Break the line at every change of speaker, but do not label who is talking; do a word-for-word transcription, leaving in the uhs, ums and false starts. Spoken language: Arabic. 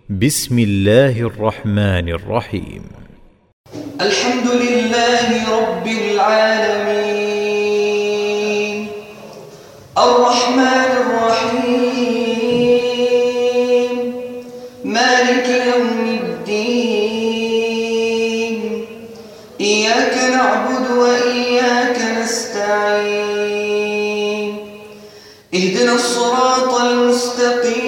بسم الله الرحمن الرحيم.
الحمد لله رب العالمين الرحمن الرحيم مالك يوم الدين إياك نعبد وإياك نستعين اهدنا الصراط المستقيم